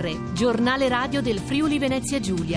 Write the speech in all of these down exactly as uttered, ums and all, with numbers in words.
R, giornale radio del Friuli Venezia Giulia.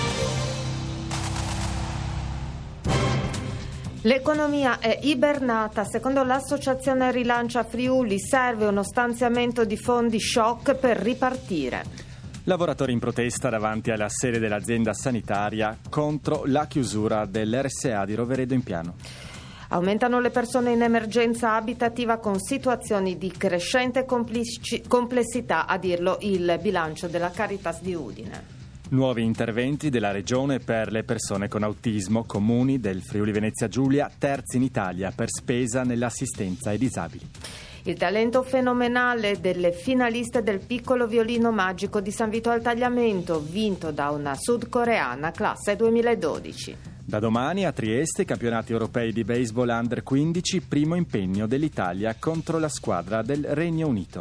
L'economia è ibernata. Secondo l'associazione Rilancia Friuli serve uno stanziamento di fondi shock per ripartire. Lavoratori in protesta davanti alla sede dell'azienda sanitaria contro la chiusura dell'R S A di Roveredo in Piano. Aumentano le persone in emergenza abitativa con situazioni di crescente complici- complessità, a dirlo il bilancio della Caritas di Udine. Nuovi interventi della Regione per le persone con autismo, comuni del Friuli Venezia Giulia, terzi in Italia per spesa nell'assistenza ai disabili. Il talento fenomenale delle finaliste del piccolo violino magico di San Vito al Tagliamento, vinto da una sudcoreana, classe duemiladodici. Da domani a Trieste, campionati europei di baseball under quindici, primo impegno dell'Italia contro la squadra del Regno Unito.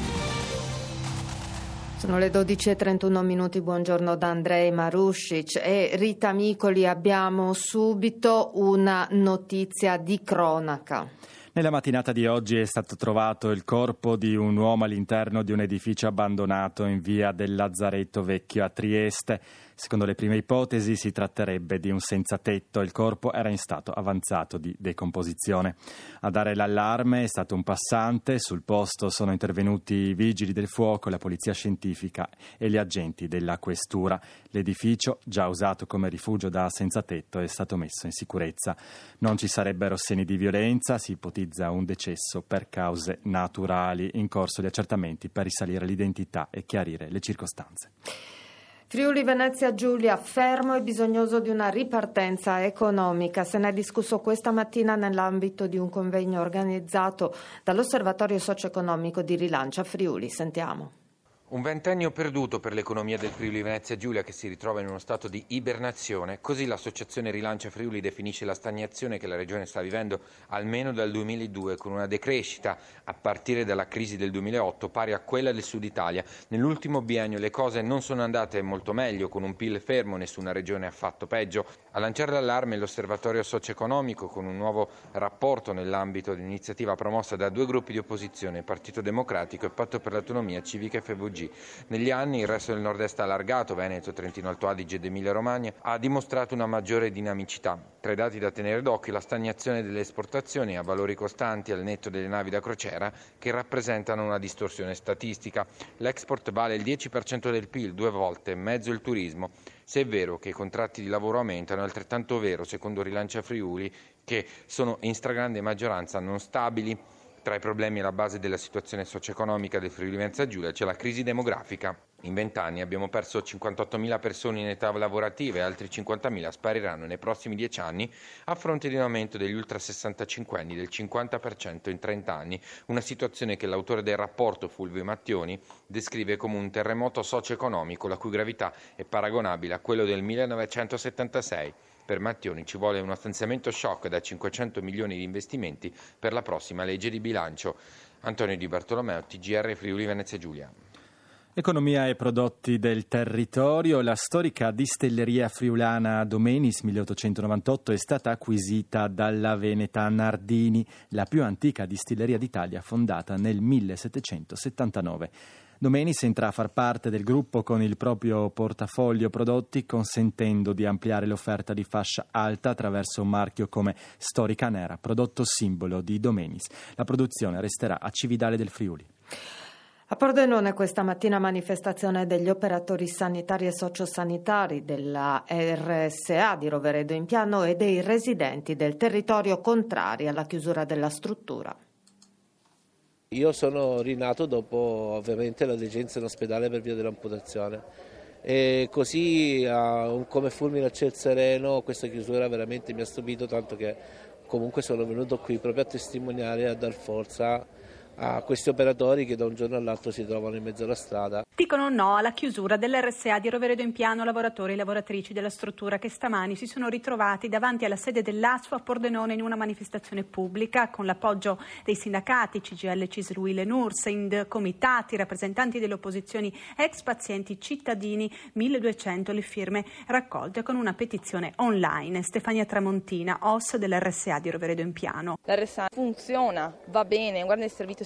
Sono le dodici e trentuno minuti, buongiorno da Andrei Maruscic e Rita Micoli. Abbiamo subito una notizia di cronaca. Nella mattinata di oggi è stato trovato il corpo di un uomo all'interno di un edificio abbandonato in via del Lazzaretto Vecchio a Trieste. Secondo le prime ipotesi si tratterebbe di un senza tetto. Il corpo era in stato avanzato di decomposizione. A dare l'allarme è stato un passante. Sul posto sono intervenuti i vigili del fuoco, la polizia scientifica e gli agenti della questura. L'edificio, già usato come rifugio da senza tetto, è stato messo in sicurezza. Non ci sarebbero segni di violenza, si ipotizza un decesso per cause naturali. In corso gli accertamenti per risalire l'identità e chiarire le circostanze. Friuli Venezia Giulia fermo e bisognoso di una ripartenza economica. Se ne è discusso questa mattina nell'ambito di un convegno organizzato dall'Osservatorio Socio-Economico di Rilancia Friuli. Sentiamo. Un ventennio perduto per l'economia del Friuli Venezia Giulia, che si ritrova in uno stato di ibernazione. Così l'associazione Rilancia Friuli definisce la stagnazione che la regione sta vivendo almeno dal duemiladue, con una decrescita a partire dalla crisi del duemilaotto pari a quella del Sud Italia. Nell'ultimo biennio le cose non sono andate molto meglio, con un P I L fermo, nessuna regione ha fatto peggio. A lanciare l'allarme l'Osservatorio Socio-Economico, con un nuovo rapporto nell'ambito di un'iniziativa promossa da due gruppi di opposizione, Partito Democratico e Patto per l'Autonomia Civica e F V G. Negli anni il resto del nord-est allargato, Veneto, Trentino Alto Adige ed Emilia Romagna, ha dimostrato una maggiore dinamicità. Tra i dati da tenere d'occhio la stagnazione delle esportazioni a valori costanti al netto delle navi da crociera, che rappresentano una distorsione statistica. L'export vale il dieci per cento del P I L, due volte, mezzo il turismo. Se è vero che i contratti di lavoro aumentano, è altrettanto vero, secondo Rilancia Friuli, che sono in stragrande maggioranza non stabili. Tra i problemi alla base della situazione socio-economica del Friuli Venezia Giulia c'è la crisi demografica. In vent'anni abbiamo perso cinquantottomila persone in età lavorativa e altri cinquantamila spariranno nei prossimi dieci anni, a fronte di un aumento degli ultra sessantacinquenni del cinquanta per cento in trenta anni, una situazione che l'autore del rapporto, Fulvio Mattioni, descrive come un terremoto socio-economico la cui gravità è paragonabile a quello del millenovecentosettantasei. Per Mattioni ci vuole uno stanziamento shock da cinquecento milioni di investimenti per la prossima legge di bilancio. Antonio Di Bartolomeo, T G R Friuli Venezia Giulia. Economia e prodotti del territorio. La storica distilleria friulana Domenis milleottocentonovantotto è stata acquisita dalla veneta Nardini, la più antica distilleria d'Italia, fondata nel millesettecentosettantanove. Domenis entra a far parte del gruppo con il proprio portafoglio prodotti, consentendo di ampliare l'offerta di fascia alta attraverso un marchio come Storica Nera, prodotto simbolo di Domenis. La produzione resterà a Cividale del Friuli. A Pordenone questa mattina manifestazione degli operatori sanitari e sociosanitari della R S A di Roveredo in Piano e dei residenti del territorio contrari alla chiusura della struttura. Io sono rinato dopo ovviamente la degenza in ospedale per via dell'amputazione e così uh, come fulmine a ciel sereno questa chiusura veramente mi ha stupito, tanto che comunque sono venuto qui proprio a testimoniare e a dar forza a questi operatori che da un giorno all'altro si trovano in mezzo alla strada. Dicono no alla chiusura dell'R S A di Roveredo in Piano lavoratori e lavoratrici della struttura che stamani si sono ritrovati davanti alla sede dell'A S F a Pordenone in una manifestazione pubblica con l'appoggio dei sindacati C G I L, Cisrui, Lenur, Sind, comitati, rappresentanti delle opposizioni, ex pazienti, cittadini, milleduecento le firme raccolte con una petizione online. Stefania Tramontina, O S dell'R S A di Roveredo in Piano. L'R S A funziona, va bene, guarda, il servizio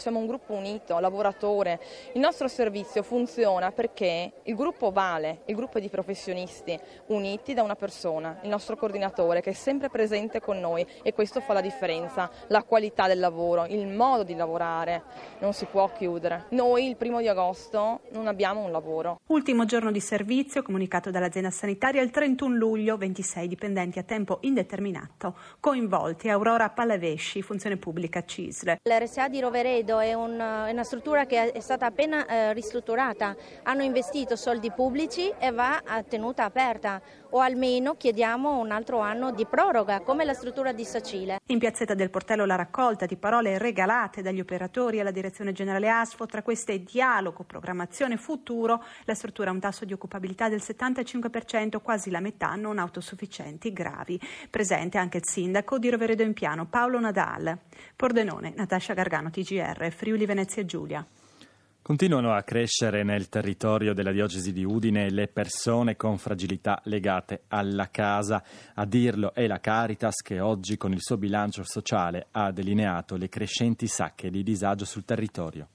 siamo un gruppo unito, lavoratore. Il nostro servizio funziona perché il gruppo vale, il gruppo di professionisti uniti da una persona, il nostro coordinatore, che è sempre presente con noi, e questo fa la differenza, la qualità del lavoro, il modo di lavorare, non si può chiudere. Noi il primo di agosto non abbiamo un lavoro. Ultimo giorno di servizio, comunicato dall'azienda sanitaria, il trentuno luglio, ventisei dipendenti a tempo indeterminato coinvolti. Aurora Palavesci, funzione pubblica C I S L. L'R S A di Roveredo è, un, è una struttura che è stata appena eh, ristrutturata, hanno investito soldi pubblici e va tenuta aperta, o almeno chiediamo un altro anno di proroga come la struttura di Sacile. In piazzetta del Portello la raccolta di parole regalate dagli operatori alla direzione generale ASFO, tra queste dialogo, programmazione, futuro. La struttura ha un tasso di occupabilità del settantacinque per cento, quasi la metà non autosufficienti gravi. Presente anche il sindaco di Roveredo Empiano, Paolo Nadal. Pordenone, Natascia Gargano, T G R, Friuli Venezia Giulia. Continuano a crescere nel territorio della diocesi di Udine le persone con fragilità legate alla casa. A dirlo è la Caritas, che oggi con il suo bilancio sociale ha delineato le crescenti sacche di disagio sul territorio.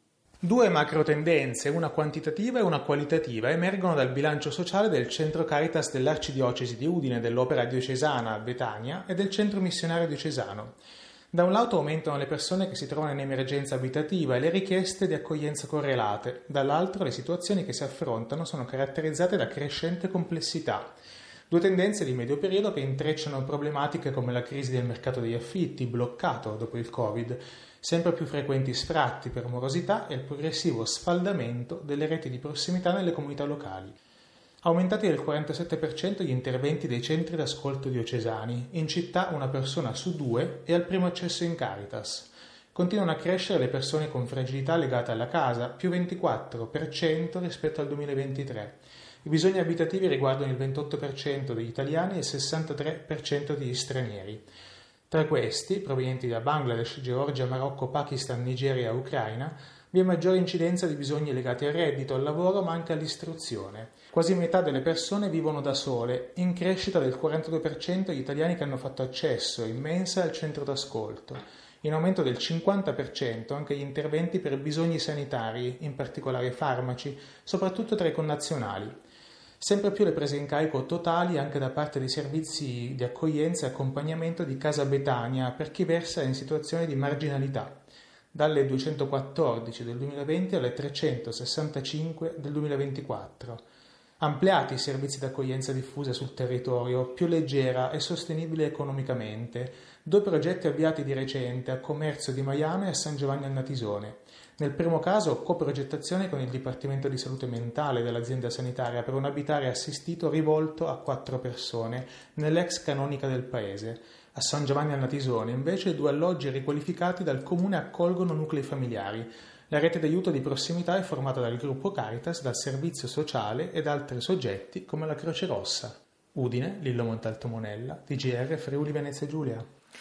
Due macro tendenze, una quantitativa e una qualitativa, emergono dal bilancio sociale del Centro Caritas dell'Arcidiocesi di Udine, dell'Opera Diocesana Betania e del Centro Missionario Diocesano. Da un lato aumentano le persone che si trovano in emergenza abitativa e le richieste di accoglienza correlate, dall'altro le situazioni che si affrontano sono caratterizzate da crescente complessità. Due tendenze di medio periodo che intrecciano problematiche come la crisi del mercato degli affitti, bloccato dopo il Covid, sempre più frequenti sfratti per morosità e il progressivo sfaldamento delle reti di prossimità nelle comunità locali. Aumentati del quarantasette per cento gli interventi dei centri d'ascolto diocesani, in città una persona su due è al primo accesso in Caritas. Continuano a crescere le persone con fragilità legate alla casa, più ventiquattro per cento rispetto al duemilaventitré. I bisogni abitativi riguardano il ventotto per cento degli italiani e il sessantatré per cento degli stranieri. Tra questi, provenienti da Bangladesh, Georgia, Marocco, Pakistan, Nigeria e Ucraina, vi è maggiore incidenza di bisogni legati al reddito, al lavoro, ma anche all'istruzione. Quasi metà delle persone vivono da sole, in crescita del quarantadue per cento gli italiani che hanno fatto accesso in mensa al centro d'ascolto, in aumento del cinquanta per cento anche gli interventi per bisogni sanitari, in particolare farmaci, soprattutto tra i connazionali. Sempre più le prese in carico totali anche da parte dei servizi di accoglienza e accompagnamento di Casa Betania per chi versa in situazioni di marginalità, dalle duecentoquattordici del duemilaventi alle trecentosessantacinque del duemilaventiquattro. Ampliati i servizi di accoglienza diffusa sul territorio, più leggera e sostenibile economicamente, due progetti avviati di recente a Commercio di Miami e a San Giovanni al Natisone. Nel primo caso coprogettazione con il Dipartimento di Salute Mentale dell'azienda sanitaria per un abitare assistito rivolto a quattro persone nell'ex canonica del paese. A San Giovanni al Natisone invece due alloggi riqualificati dal comune accolgono nuclei familiari. La rete d'aiuto di prossimità è formata dal gruppo Caritas, dal servizio sociale e da altri soggetti come la Croce Rossa. Udine, Lillo Montalto Monella, T G R Friuli Venezia Giulia.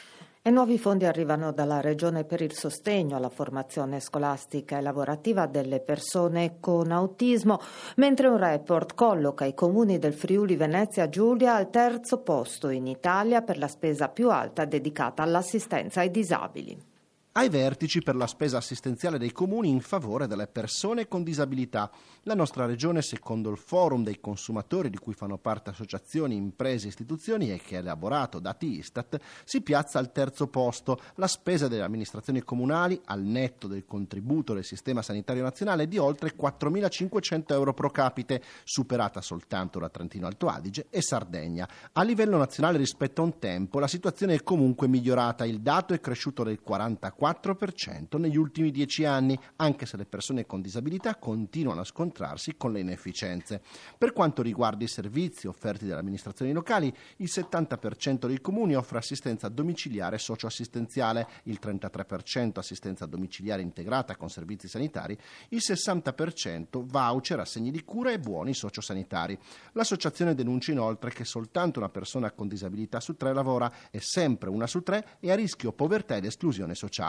E nuovi fondi arrivano dalla Regione per il sostegno alla formazione scolastica e lavorativa delle persone con autismo, mentre un report colloca i comuni del Friuli Venezia Giulia al terzo posto in Italia per la spesa più alta dedicata all'assistenza ai disabili. Ai vertici per la spesa assistenziale dei comuni in favore delle persone con disabilità. La nostra regione, secondo il Forum dei consumatori di cui fanno parte associazioni, imprese e istituzioni e che ha elaborato dati Istat, si piazza al terzo posto. La spesa delle amministrazioni comunali, al netto del contributo del sistema sanitario nazionale, è di oltre quattromilacinquecento euro pro capite, superata soltanto da Trentino Alto Adige e Sardegna. A livello nazionale rispetto a un tempo la situazione è comunque migliorata. Il dato è cresciuto del quarantaquattro per cento negli ultimi dieci anni, anche se le persone con disabilità continuano a scontrarsi con le inefficienze. Per quanto riguarda i servizi offerti dalle amministrazioni locali, il settanta per cento dei comuni offre assistenza domiciliare socioassistenziale, il trentatré per cento assistenza domiciliare integrata con servizi sanitari, il sessanta per cento voucher, assegni di cura e buoni sociosanitari. L'associazione denuncia inoltre che soltanto una persona con disabilità su tre lavora e sempre una su tre è a rischio povertà ed esclusione sociale.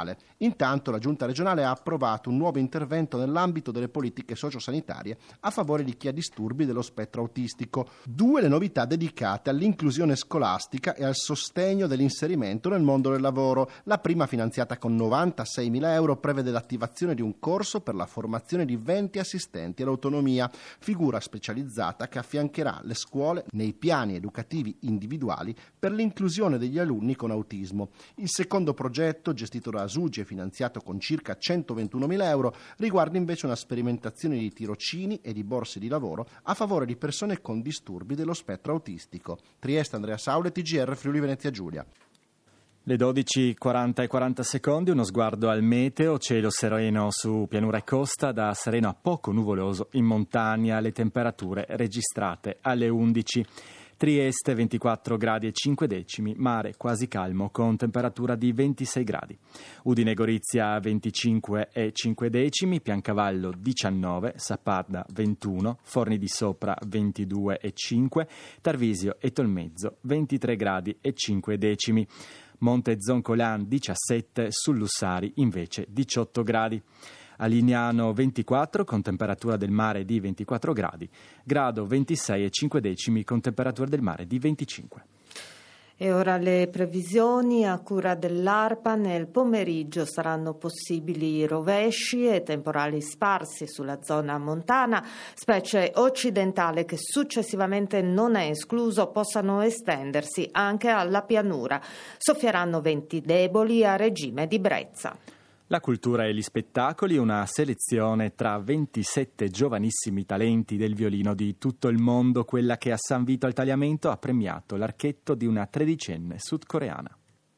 sociale. Intanto la Giunta regionale ha approvato un nuovo intervento nell'ambito delle politiche sociosanitarie a favore di chi ha disturbi dello spettro autistico. Due le novità dedicate all'inclusione scolastica e al sostegno dell'inserimento nel mondo del lavoro. La prima, finanziata con novantaseimila euro, prevede l'attivazione di un corso per la formazione di venti assistenti all'autonomia, figura specializzata che affiancherà le scuole nei piani educativi individuali per l'inclusione degli alunni con autismo. Il secondo progetto, gestito da Asugi e finanziato con circa centoventunomila euro, riguarda invece una sperimentazione di tirocini e di borse di lavoro a favore di persone con disturbi dello spettro autistico. Trieste, Andrea Saule, T G R Friuli Venezia Giulia. Le dodici e quaranta e quaranta secondi, uno sguardo al meteo, cielo sereno su pianura e costa, da sereno a poco nuvoloso in montagna, le temperature registrate alle undici. Trieste ventiquattro gradi e cinque decimi, mare quasi calmo con temperatura di ventisei gradi. Udine Gorizia venticinque e cinque decimi, Piancavallo diciannove, Sappada ventuno, Forni di Sopra ventidue e cinque, Tarvisio e Tolmezzo ventitré gradi e cinque decimi. Monte Zoncolan diciassette, sul Lussari invece diciotto gradi. A Lignano ventiquattro con temperatura del mare di ventiquattro gradi, Grado ventisei e cinque decimi con temperatura del mare di venticinque. E ora le previsioni a cura dell'ARPA. Nel pomeriggio saranno possibili rovesci e temporali sparsi sulla zona montana, specie occidentale, che successivamente non è escluso possano estendersi anche alla pianura. Soffieranno venti deboli a regime di brezza. La cultura e gli spettacoli, una selezione tra ventisette giovanissimi talenti del violino di tutto il mondo, quella che a San Vito al Tagliamento ha premiato l'archetto di una tredicenne sudcoreana.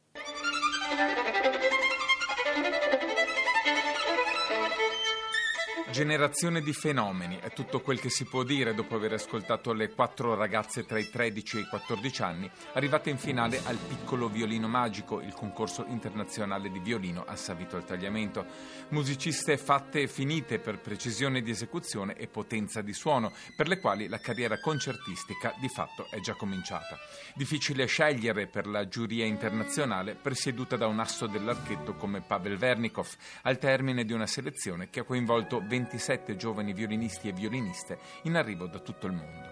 Generazione di fenomeni è tutto quel che si può dire dopo aver ascoltato le quattro ragazze tra i tredici e i quattordici anni arrivate in finale al Piccolo Violino Magico, il concorso internazionale di violino a San Vito al Tagliamento. Musiciste fatte e finite per precisione di esecuzione e potenza di suono, per le quali la carriera concertistica di fatto è già cominciata. Difficile scegliere per la giuria internazionale presieduta da un asso dell'archetto come Pavel Vernikov, al termine di una selezione che ha coinvolto ventisette giovani violinisti e violiniste in arrivo da tutto il mondo.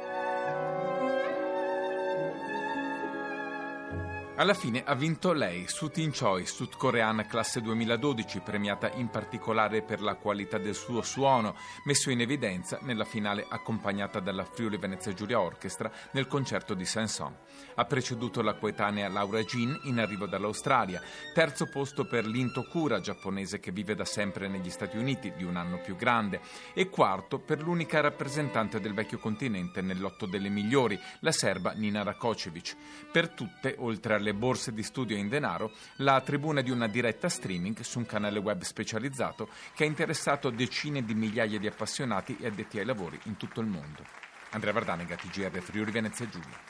Alla fine ha vinto lei, Soo Tin Choi, sudcoreana classe duemiladodici, premiata in particolare per la qualità del suo suono, messo in evidenza nella finale accompagnata dalla Friuli Venezia Giulia Orchestra nel concerto di Saint-Saëns. Ha preceduto la coetanea Laura Jin, in arrivo dall'Australia, terzo posto per Linto Kura, giapponese che vive da sempre negli Stati Uniti, di un anno più grande, e quarto per l'unica rappresentante del vecchio continente nel lotto delle migliori, la serba Nina Rakočević. Per tutte, oltre alle le borse di studio in denaro, la tribuna di una diretta streaming su un canale web specializzato che ha interessato decine di migliaia di appassionati e addetti ai lavori in tutto il mondo. Andrea Vardanega, T G R Friuli Venezia Giulia.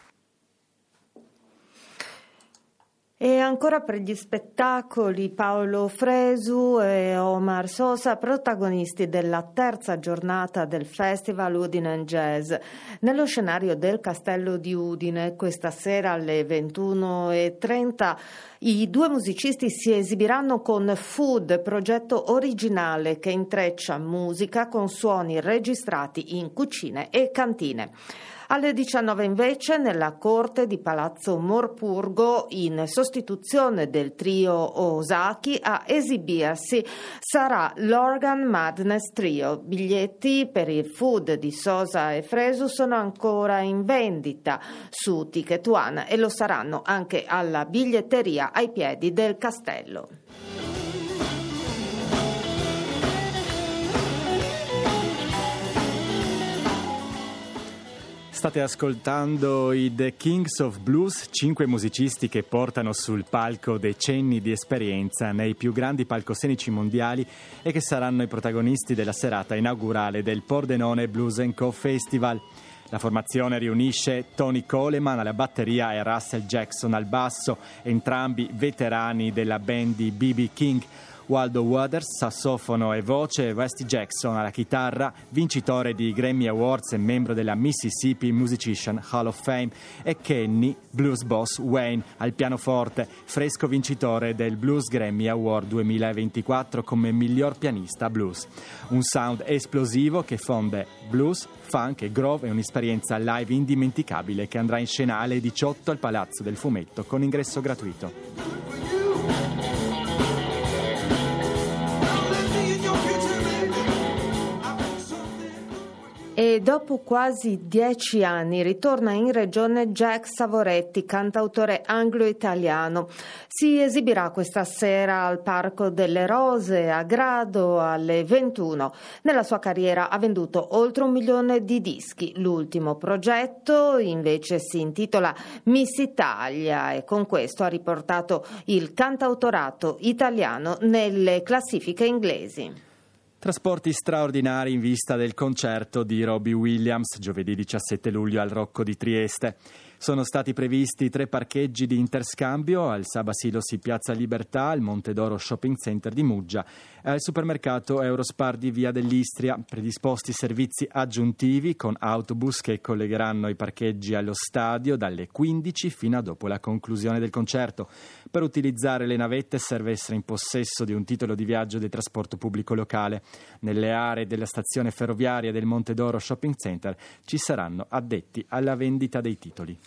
E ancora per gli spettacoli, Paolo Fresu e Omar Sosa, protagonisti della terza giornata del Festival Udine Jazz. Nello scenario del Castello di Udine, questa sera alle ventuno e trenta, i due musicisti si esibiranno con Food, progetto originale che intreccia musica con suoni registrati in cucine e cantine. Alle diciannove invece, nella corte di Palazzo Morpurgo, in sostituzione del trio Osaki, a esibirsi sarà l'Organ Madness Trio. Biglietti per il Food di Sosa e Fresu sono ancora in vendita su Ticket One e lo saranno anche alla biglietteria ai piedi del castello. State ascoltando i The Kings of Blues, cinque musicisti che portano sul palco decenni di esperienza nei più grandi palcoscenici mondiali e che saranno i protagonisti della serata inaugurale del Pordenone Blues and Co Festival. La formazione riunisce Tony Coleman alla batteria e Russell Jackson al basso, entrambi veterani della band di B B King. Waldo Waters, sassofono e voce, Rusty Jackson alla chitarra, vincitore di Grammy Awards e membro della Mississippi Musician Hall of Fame, e Kenny, blues boss Wayne al pianoforte, fresco vincitore del Blues Grammy Award duemilaventiquattro come miglior pianista blues. Un sound esplosivo che fonde blues, funk e groove, è un'esperienza live indimenticabile che andrà in scena alle diciotto al Palazzo del Fumetto con ingresso gratuito. E dopo quasi dieci anni ritorna in regione Jack Savoretti, cantautore anglo-italiano. Si esibirà questa sera al Parco delle Rose a Grado alle ventuno. Nella sua carriera ha venduto oltre un milione di dischi. L'ultimo progetto invece si intitola Miss Italia e con questo ha riportato il cantautorato italiano nelle classifiche inglesi. Trasporti straordinari in vista del concerto di Robbie Williams giovedì diciassette luglio al Rocco di Trieste. Sono stati previsti tre parcheggi di interscambio al Sabasilos in Piazza Libertà, al Montedoro Shopping Center di Muggia e al supermercato Eurospar di Via dell'Istria. Predisposti servizi aggiuntivi con autobus che collegheranno i parcheggi allo stadio dalle quindici fino a dopo la conclusione del concerto. Per utilizzare le navette serve essere in possesso di un titolo di viaggio del trasporto pubblico locale. Nelle aree della stazione ferroviaria del Montedoro Shopping Center ci saranno addetti alla vendita dei titoli.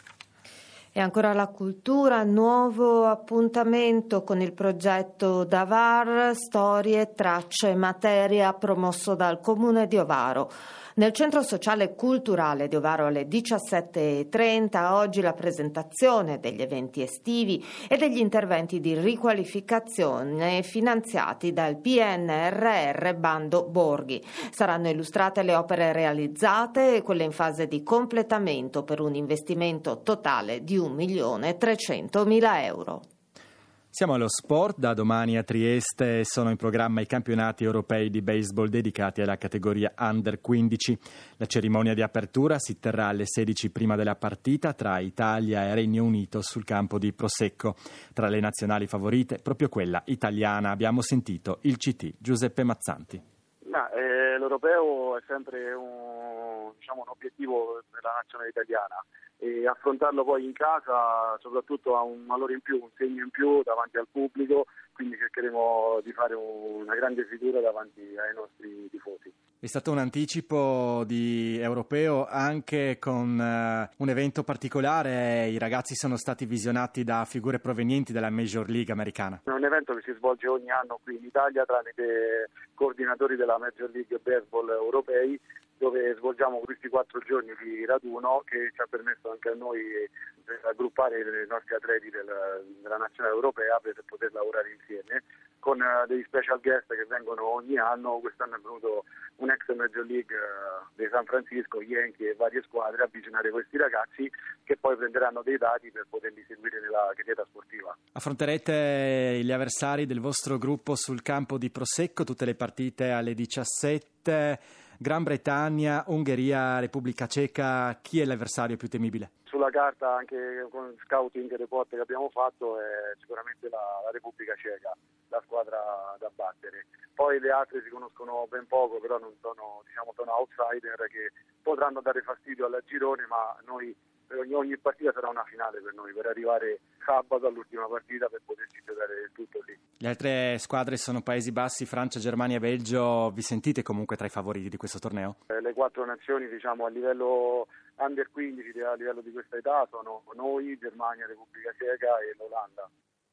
E ancora la cultura, nuovo appuntamento con il progetto Davar, storie, tracce, materia, promosso dal Comune di Ovaro. Nel Centro Sociale e Culturale di Ovaro alle diciassette e trenta, oggi la presentazione degli eventi estivi e degli interventi di riqualificazione finanziati dal P N R R Bando Borghi. Saranno illustrate le opere realizzate e quelle in fase di completamento per un investimento totale di un milione trecentomila euro. Siamo allo sport. Da domani a Trieste sono in programma i campionati europei di baseball dedicati alla categoria under quindici. La cerimonia di apertura si terrà alle sedici prima della partita tra Italia e Regno Unito sul campo di Prosecco. Tra le nazionali favorite proprio quella italiana. Abbiamo sentito il C T Giuseppe Mazzanti. No, eh, l'europeo è sempre un, diciamo, un obiettivo della nazionale italiana. E affrontarlo poi in casa soprattutto ha un valore in più, un segno in più davanti al pubblico, quindi cercheremo di fare una grande figura davanti ai nostri tifosi. È stato un anticipo di europeo anche con uh, un evento particolare, i ragazzi sono stati visionati da figure provenienti dalla Major League americana. È un evento che si svolge ogni anno qui in Italia tramite coordinatori della Major League Baseball europei, dove svolgiamo questi quattro giorni di raduno che ci ha permesso anche a noi di raggruppare i nostri atleti della, della nazionale europea per poter lavorare insieme con uh, dei special guest che vengono ogni anno. Quest'anno è venuto un ex Major League uh, di San Francisco, Yankee e varie squadre a avvicinare questi ragazzi che poi prenderanno dei dati per poterli seguire nella carriera sportiva. Affronterete gli avversari del vostro gruppo sul campo di Prosecco, tutte le partite alle diciassette. Gran Bretagna, Ungheria, Repubblica Ceca, chi è l'avversario più temibile? Sulla carta, anche con scouting e report che abbiamo fatto, è sicuramente la, la Repubblica Ceca, la squadra da battere. Poi le altre si conoscono ben poco, però non sono, diciamo, sono outsider che potranno dare fastidio al girone, ma noi ogni, ogni partita sarà una finale per noi, per arrivare sabato all'ultima partita per poterci giocare tutto lì. Le altre squadre sono Paesi Bassi, Francia, Germania e Belgio. Vi sentite comunque tra i favoriti di questo torneo? Eh, le quattro nazioni, diciamo, a livello under quindici, a livello di questa età, sono noi, Germania, Repubblica Ceca e l'Olanda.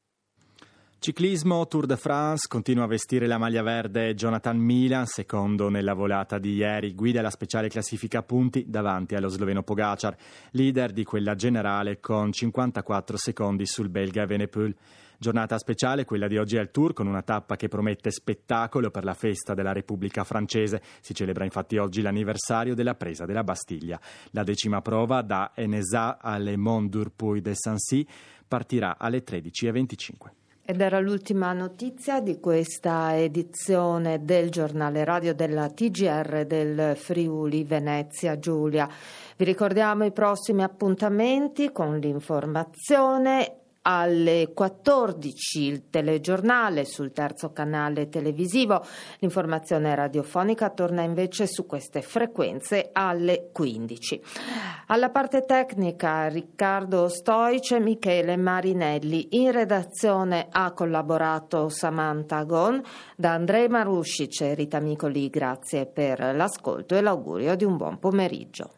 Ciclismo, Tour de France, continua a vestire la maglia verde Jonathan Milan, secondo nella volata di ieri, guida la speciale classifica punti davanti allo sloveno Pogacar, leader di quella generale con cinquantaquattro secondi sul belga Evenepoel. Giornata speciale quella di oggi al Tour, con una tappa che promette spettacolo per la festa della Repubblica francese. Si celebra infatti oggi l'anniversario della presa della Bastiglia. La decima prova da Enesa alle Mont d'Urpuy de Sancy partirà alle tredici e venticinque. Ed era l'ultima notizia di questa edizione del giornale radio della T G R del Friuli Venezia Giulia. Vi ricordiamo i prossimi appuntamenti con l'informazione alle quattordici il telegiornale sul terzo canale televisivo. L'informazione radiofonica torna invece su queste frequenze alle quindici. Alla parte tecnica Riccardo Stoice e Michele Marinelli. In redazione ha collaborato Samantha Gon. Da Andrei Maruscic e Rita Micoli grazie per l'ascolto e l'augurio di un buon pomeriggio.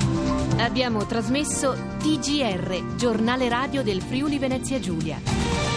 Abbiamo trasmesso T G R, giornale radio del Friuli Venezia Giulia.